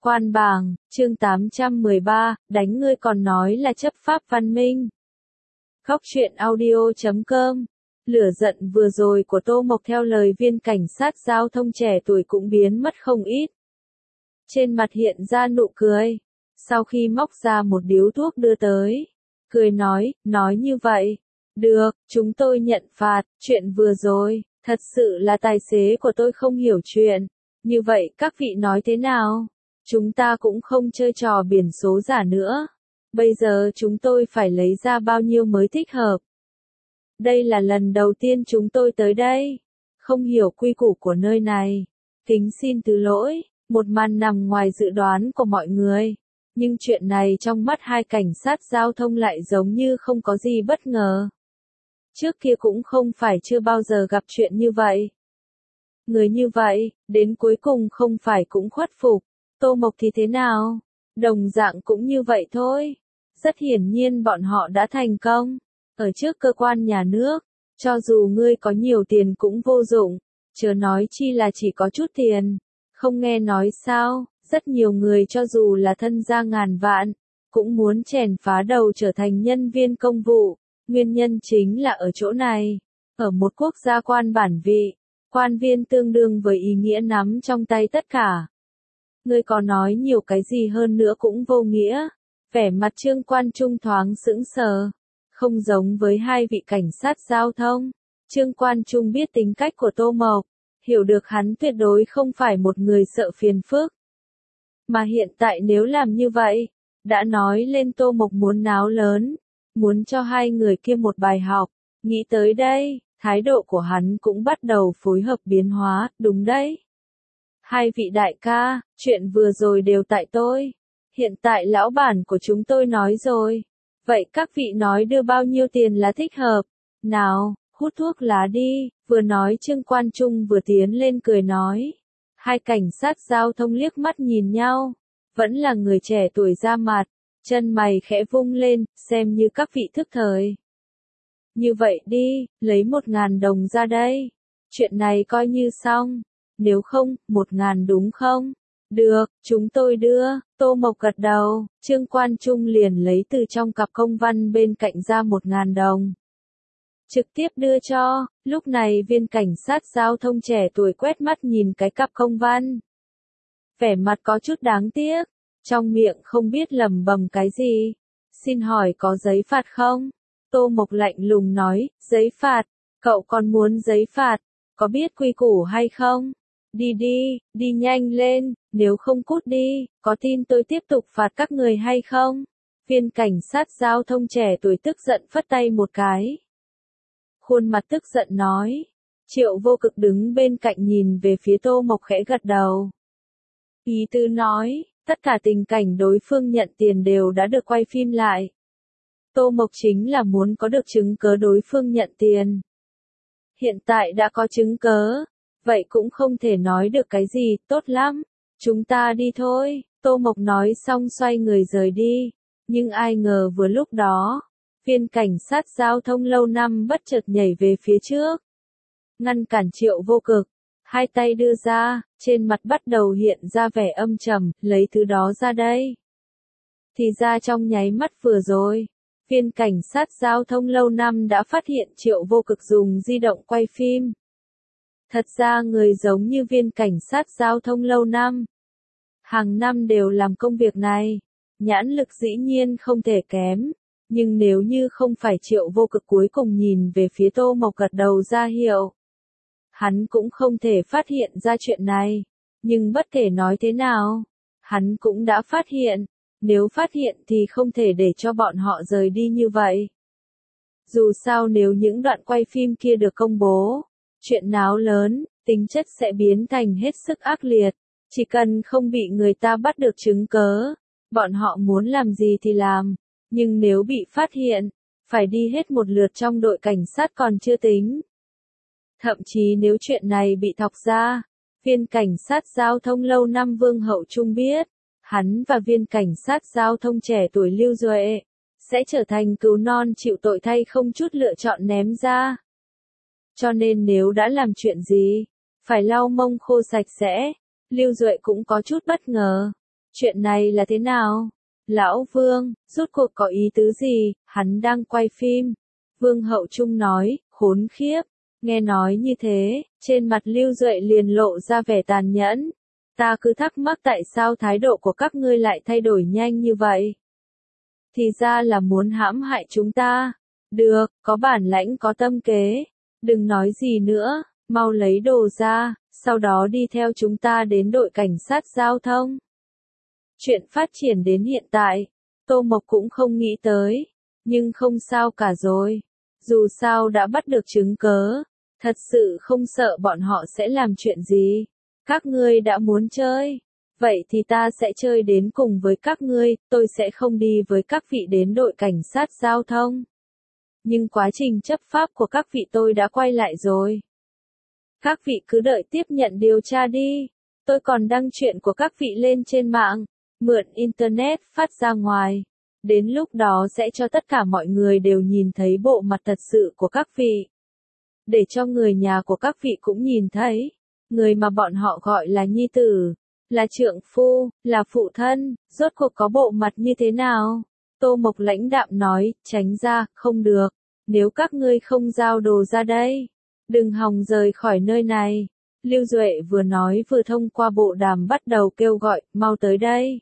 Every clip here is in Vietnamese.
Quan bảng, chương 813, đánh ngươi còn nói là chấp pháp văn minh. Góc truyện audio.com. Lửa giận vừa rồi của Tô Mộc theo lời viên cảnh sát giao thông trẻ tuổi cũng biến mất không ít. Trên mặt hiện ra nụ cười. Sau khi móc ra một điếu thuốc đưa tới, cười nói như vậy. Được, chúng tôi nhận phạt, chuyện vừa rồi, thật sự là tài xế của tôi không hiểu chuyện. Như vậy các vị nói thế nào? Chúng ta cũng không chơi trò biển số giả nữa. Bây giờ chúng tôi phải lấy ra bao nhiêu mới thích hợp? Đây là lần đầu tiên chúng tôi tới đây. Không hiểu quy củ của nơi này. Kính xin thứ lỗi, một màn nằm ngoài dự đoán của mọi người. Nhưng chuyện này trong mắt hai cảnh sát giao thông lại giống như không có gì bất ngờ. Trước kia cũng không phải chưa bao giờ gặp chuyện như vậy. Người như vậy, đến cuối cùng không phải cũng khuất phục. Tô Mộc thì thế nào? Đồng dạng cũng như vậy thôi. Rất hiển nhiên bọn họ đã thành công. Ở trước cơ quan nhà nước, cho dù ngươi có nhiều tiền cũng vô dụng, chớ nói chi là chỉ có chút tiền. Không nghe nói sao, rất nhiều người cho dù là thân gia ngàn vạn, cũng muốn chèn phá đầu trở thành nhân viên công vụ. Nguyên nhân chính là ở chỗ này. Ở một quốc gia quan bản vị, quan viên tương đương với ý nghĩa nắm trong tay tất cả. Ngươi có nói nhiều cái gì hơn nữa cũng vô nghĩa. Vẻ mặt Trương Quan Trung thoáng sững sờ. Không giống với hai vị cảnh sát giao thông. Trương Quan Trung biết tính cách của Tô Mộc. Hiểu được hắn tuyệt đối không phải một người sợ phiền phức. Mà hiện tại nếu làm như vậy, đã nói lên Tô Mộc muốn náo lớn. Muốn cho hai người kia một bài học. Nghĩ tới đây, thái độ của hắn cũng bắt đầu phối hợp biến hóa, đúng đấy. Hai vị đại ca, chuyện vừa rồi đều tại tôi. Hiện tại lão bản của chúng tôi nói rồi. Vậy các vị nói đưa bao nhiêu tiền là thích hợp? Nào, hút thuốc lá đi, vừa nói Trương Quan Trung vừa tiến lên cười nói. Hai cảnh sát giao thông liếc mắt nhìn nhau. Vẫn là người trẻ tuổi ra mặt, chân mày khẽ vung lên, xem như các vị thức thời. Như vậy đi, lấy 1.000 đồng ra đây. Chuyện này coi như xong. Nếu không, 1.000 đúng không? Được, chúng tôi đưa. Tô Mộc gật đầu. Trương Quan Trung liền lấy từ trong cặp công văn bên cạnh ra 1.000 đồng. Trực tiếp đưa cho. Lúc này viên cảnh sát giao thông trẻ tuổi quét mắt nhìn cái cặp công văn. Vẻ mặt có chút đáng tiếc. Trong miệng không biết lẩm bẩm cái gì. Xin hỏi có giấy phạt không? Tô Mộc lạnh lùng nói, giấy phạt. Cậu còn muốn giấy phạt? Có biết quy củ hay không? Đi nhanh lên, nếu không cút đi, có tin tôi tiếp tục phạt các người hay không? Viên cảnh sát giao thông trẻ tuổi tức giận phất tay một cái. Khuôn mặt tức giận nói. Triệu Vô Cực đứng bên cạnh nhìn về phía Tô Mộc khẽ gật đầu. Ý tứ nói, tất cả tình cảnh đối phương nhận tiền đều đã được quay phim lại. Tô Mộc chính là muốn có được chứng cớ đối phương nhận tiền. Hiện tại đã có chứng cớ. Vậy cũng không thể nói được cái gì, tốt lắm. Chúng ta đi thôi. Tô Mộc nói xong xoay người rời đi. Nhưng ai ngờ vừa lúc đó, viên cảnh sát giao thông lâu năm bất chợt nhảy về phía trước. Ngăn cản Triệu Vô Cực. Hai tay đưa ra, trên mặt bắt đầu hiện ra vẻ âm trầm, lấy thứ đó ra đây. Thì ra trong nháy mắt vừa rồi, viên cảnh sát giao thông lâu năm đã phát hiện Triệu Vô Cực dùng di động quay phim. Thật ra người giống như viên cảnh sát giao thông lâu năm. Hàng năm đều làm công việc này. Nhãn lực dĩ nhiên không thể kém. Nhưng nếu như không phải Triệu Vô Cực cuối cùng nhìn về phía Tô Mộc gật đầu ra hiệu. Hắn cũng không thể phát hiện ra chuyện này. Nhưng bất kể nói thế nào, hắn cũng đã phát hiện. Nếu phát hiện thì không thể để cho bọn họ rời đi như vậy. Dù sao nếu những đoạn quay phim kia được công bố, chuyện náo lớn, tính chất sẽ biến thành hết sức ác liệt. Chỉ cần không bị người ta bắt được chứng cớ, bọn họ muốn làm gì thì làm. Nhưng nếu bị phát hiện, phải đi hết một lượt trong đội cảnh sát còn chưa tính. Thậm chí nếu chuyện này bị thọc ra, viên cảnh sát giao thông lâu năm Vương Hậu Trung biết, hắn và viên cảnh sát giao thông trẻ tuổi Lưu Duệ, sẽ trở thành cừu non chịu tội thay không chút lựa chọn ném ra. Cho nên nếu đã làm chuyện gì, phải lau mông khô sạch sẽ. Lưu Duệ cũng có chút bất ngờ. Chuyện này là thế nào? Lão Vương, rốt cuộc có ý tứ gì? Hắn đang quay phim. Vương Hậu Trung nói, khốn khiếp. Nghe nói như thế, trên mặt Lưu Duệ liền lộ ra vẻ tàn nhẫn. Ta cứ thắc mắc tại sao thái độ của các ngươi lại thay đổi nhanh như vậy. Thì ra là muốn hãm hại chúng ta. Được, có bản lãnh có tâm kế. Đừng nói gì nữa, mau lấy đồ ra, sau đó đi theo chúng ta đến đội cảnh sát giao thông. Chuyện phát triển đến hiện tại, Tô Mộc cũng không nghĩ tới, nhưng không sao cả rồi. Dù sao đã bắt được chứng cớ, thật sự không sợ bọn họ sẽ làm chuyện gì. Các ngươi đã muốn chơi, vậy thì ta sẽ chơi đến cùng với các ngươi, tôi sẽ không đi với các vị đến đội cảnh sát giao thông. Nhưng quá trình chấp pháp của các vị tôi đã quay lại rồi. Các vị cứ đợi tiếp nhận điều tra đi. Tôi còn đăng chuyện của các vị lên trên mạng, mượn Internet phát ra ngoài. Đến lúc đó sẽ cho tất cả mọi người đều nhìn thấy bộ mặt thật sự của các vị. Để cho người nhà của các vị cũng nhìn thấy. Người mà bọn họ gọi là nhi tử, là trượng phu, là phụ thân, rốt cuộc có bộ mặt như thế nào? Tô Mộc lãnh đạm nói, tránh ra, không được. Nếu các ngươi không giao đồ ra đây, đừng hòng rời khỏi nơi này. Lưu Duệ vừa nói vừa thông qua bộ đàm bắt đầu kêu gọi, mau tới đây.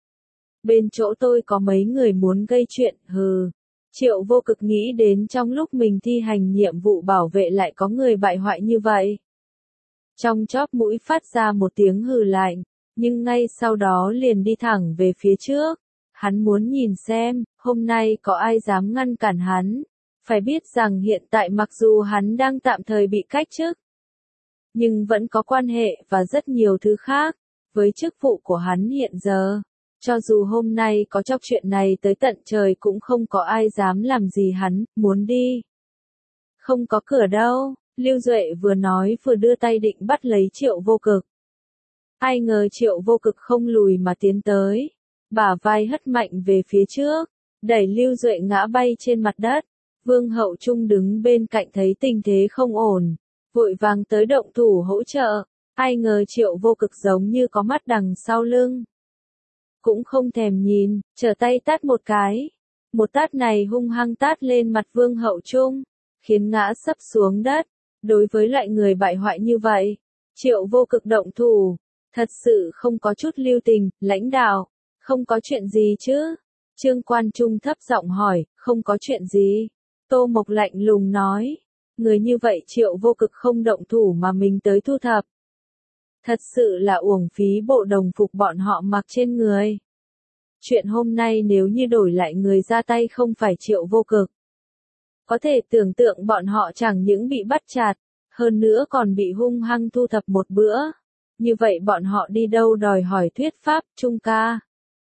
Bên chỗ tôi có mấy người muốn gây chuyện, hừ. Triệu Vô Cực nghĩ đến trong lúc mình thi hành nhiệm vụ bảo vệ lại có người bại hoại như vậy. Trong chóp mũi phát ra một tiếng hừ lạnh, nhưng ngay sau đó liền đi thẳng về phía trước. Hắn muốn nhìn xem, hôm nay có ai dám ngăn cản hắn. Phải biết rằng hiện tại mặc dù hắn đang tạm thời bị cách chức, nhưng vẫn có quan hệ và rất nhiều thứ khác, với chức vụ của hắn hiện giờ. Cho dù hôm nay có chọc chuyện này tới tận trời cũng không có ai dám làm gì hắn, muốn đi. Không có cửa đâu, Lưu Duệ vừa nói vừa đưa tay định bắt lấy Triệu Vô Cực. Ai ngờ Triệu Vô Cực không lùi mà tiến tới, bả vai hất mạnh về phía trước, đẩy Lưu Duệ ngã bay trên mặt đất. Vương Hậu Trung đứng bên cạnh thấy tình thế không ổn, vội vàng tới động thủ hỗ trợ. Ai ngờ Triệu Vô Cực giống như có mắt đằng sau lưng. Cũng không thèm nhìn, trở tay tát một cái. Một tát này hung hăng tát lên mặt Vương Hậu Trung, khiến ngã sấp xuống đất. Đối với loại người bại hoại như vậy, Triệu Vô Cực động thủ, thật sự không có chút lưu tình. Lãnh đạo, không có chuyện gì chứ? Trương Quan Trung thấp giọng hỏi, không có chuyện gì. Tô Mộc lạnh lùng nói, người như vậy Triệu Vô Cực không động thủ mà mình tới thu thập. Thật sự là uổng phí bộ đồng phục bọn họ mặc trên người. Chuyện hôm nay nếu như đổi lại người ra tay không phải Triệu Vô Cực, có thể tưởng tượng bọn họ chẳng những bị bắt chạt, hơn nữa còn bị hung hăng thu thập một bữa. Như vậy bọn họ đi đâu đòi hỏi thuyết pháp, Trung ca?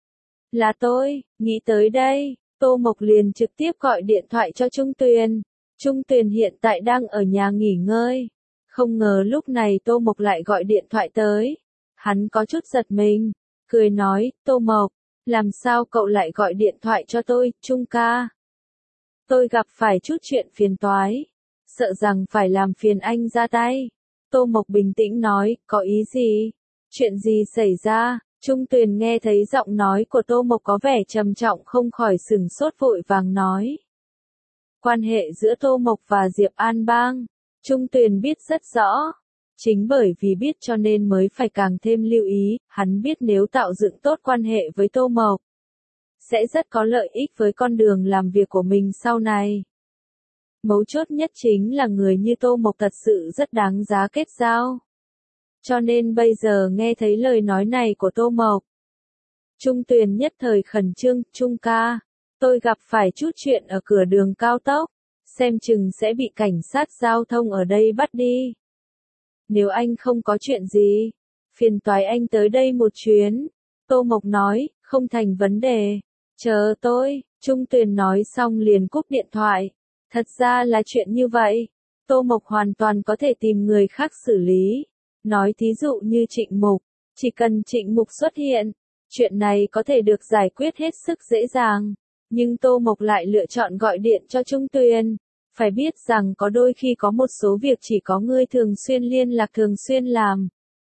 Là tôi, nghĩ tới đây, Tô Mộc liền trực tiếp gọi điện thoại cho Trung Tuyền. Trung Tuyền hiện tại đang ở nhà nghỉ ngơi. Không ngờ lúc này Tô Mộc lại gọi điện thoại tới. Hắn có chút giật mình, cười nói, Tô Mộc, làm sao cậu lại gọi điện thoại cho tôi, Trung ca? Tôi gặp phải chút chuyện phiền toái, sợ rằng phải làm phiền anh ra tay. Tô Mộc bình tĩnh nói, có ý gì? Chuyện gì xảy ra? Trung Tuyền nghe thấy giọng nói của Tô Mộc có vẻ trầm trọng không khỏi sửng sốt vội vàng nói. Quan hệ giữa Tô Mộc và Diệp An Bang, Trung Tuyền biết rất rõ. Chính bởi vì biết cho nên mới phải càng thêm lưu ý, hắn biết nếu tạo dựng tốt quan hệ với Tô Mộc, sẽ rất có lợi ích với con đường làm việc của mình sau này. Mấu chốt nhất chính là người như Tô Mộc thật sự rất đáng giá kết giao. Cho nên bây giờ nghe thấy lời nói này của Tô Mộc, Trung Tuyền nhất thời khẩn trương, Trung ca, tôi gặp phải chút chuyện ở cửa đường cao tốc, xem chừng sẽ bị cảnh sát giao thông ở đây bắt đi. Nếu anh không có chuyện gì, phiền toái anh tới đây một chuyến. Tô Mộc nói, không thành vấn đề, chờ tôi. Trung Tuyền nói xong liền cúp điện thoại. Thật ra là chuyện như vậy, Tô Mộc hoàn toàn có thể tìm người khác xử lý. Nói thí dụ như Trịnh Mục, chỉ cần Trịnh Mục xuất hiện, chuyện này có thể được giải quyết hết sức dễ dàng. Nhưng Tô Mộc lại lựa chọn gọi điện cho Trung Tuyền. Phải biết rằng có đôi khi có một số việc chỉ có người thường xuyên liên lạc thường xuyên làm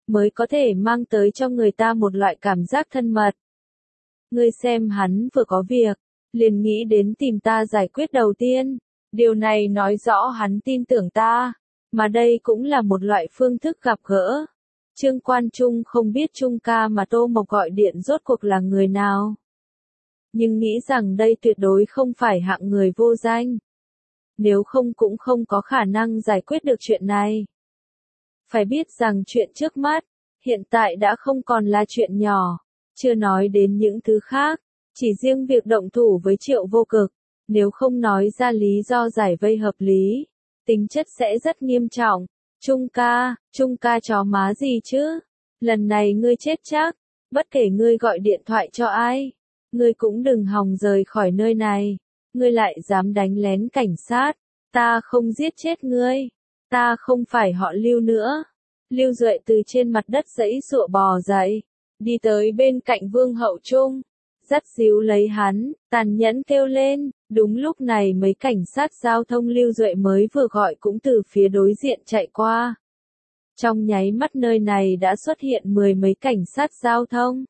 mới có thể mang tới cho người ta một loại cảm giác thân mật. Ngươi xem hắn vừa có việc, liền nghĩ đến tìm ta giải quyết đầu tiên. Điều này nói rõ hắn tin tưởng ta, mà đây cũng là một loại phương thức gặp gỡ. Trương Quan Trung không biết Trung ca mà Tô Mộc gọi điện rốt cuộc là người nào. Nhưng nghĩ rằng đây tuyệt đối không phải hạng người vô danh. Nếu không cũng không có khả năng giải quyết được chuyện này. Phải biết rằng chuyện trước mắt, hiện tại đã không còn là chuyện nhỏ, chưa nói đến những thứ khác, chỉ riêng việc động thủ với Triệu Vô Cực, nếu không nói ra lý do giải vây hợp lý, tính chất sẽ rất nghiêm trọng. Trung ca chó má gì chứ? Lần này ngươi chết chắc, bất kể ngươi gọi điện thoại cho ai, ngươi cũng đừng hòng rời khỏi nơi này, ngươi lại dám đánh lén cảnh sát, ta không giết chết ngươi, ta không phải họ Lưu nữa. Lưu Duệ từ trên mặt đất giãy giụa bò dậy, đi tới bên cạnh Vương Hậu Trung, dắt díu lấy hắn, tàn nhẫn kêu lên. Đúng lúc này mấy cảnh sát giao thông Lưu Duệ mới vừa gọi cũng từ phía đối diện chạy qua. Trong nháy mắt nơi này đã xuất hiện 10 mấy cảnh sát giao thông.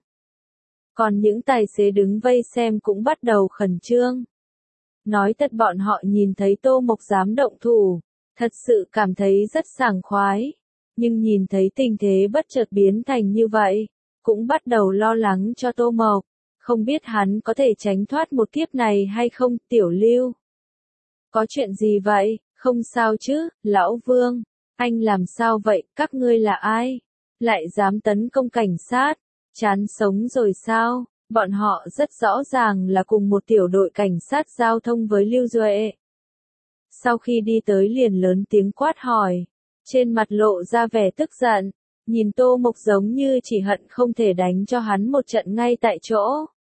Còn những tài xế đứng vây xem cũng bắt đầu khẩn trương. Nói thật bọn họ nhìn thấy Tô Mộc dám động thủ, thật sự cảm thấy rất sảng khoái. Nhưng nhìn thấy tình thế bất chợt biến thành như vậy, cũng bắt đầu lo lắng cho Tô Mộc. Không biết hắn có thể tránh thoát một kiếp này hay không, Tiểu Lưu. Có chuyện gì vậy, không sao chứ, Lão Vương, anh làm sao vậy, các ngươi là ai? Lại dám tấn công cảnh sát, chán sống rồi sao? Bọn họ rất rõ ràng là cùng một tiểu đội cảnh sát giao thông với Lưu Duệ. Sau khi đi tới liền lớn tiếng quát hỏi, trên mặt lộ ra vẻ tức giận, nhìn Tô Mộc giống như chỉ hận không thể đánh cho hắn một trận ngay tại chỗ.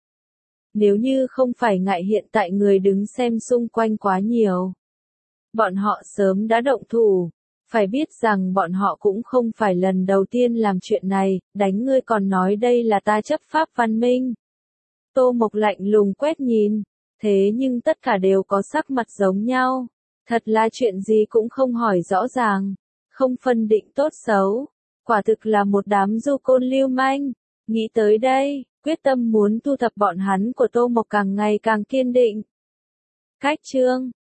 Nếu như không phải ngại hiện tại người đứng xem xung quanh quá nhiều, bọn họ sớm đã động thủ. Phải biết rằng bọn họ cũng không phải lần đầu tiên làm chuyện này, đánh ngươi còn nói đây là ta chấp pháp văn minh. Tô Mộc lạnh lùng quét nhìn, thế nhưng tất cả đều có sắc mặt giống nhau. Thật là chuyện gì cũng không hỏi rõ ràng, không phân định tốt xấu. Quả thực là một đám du côn lưu manh. Nghĩ tới đây, quyết tâm muốn thu thập bọn hắn của Tô Mộc càng ngày càng kiên định. Cách chương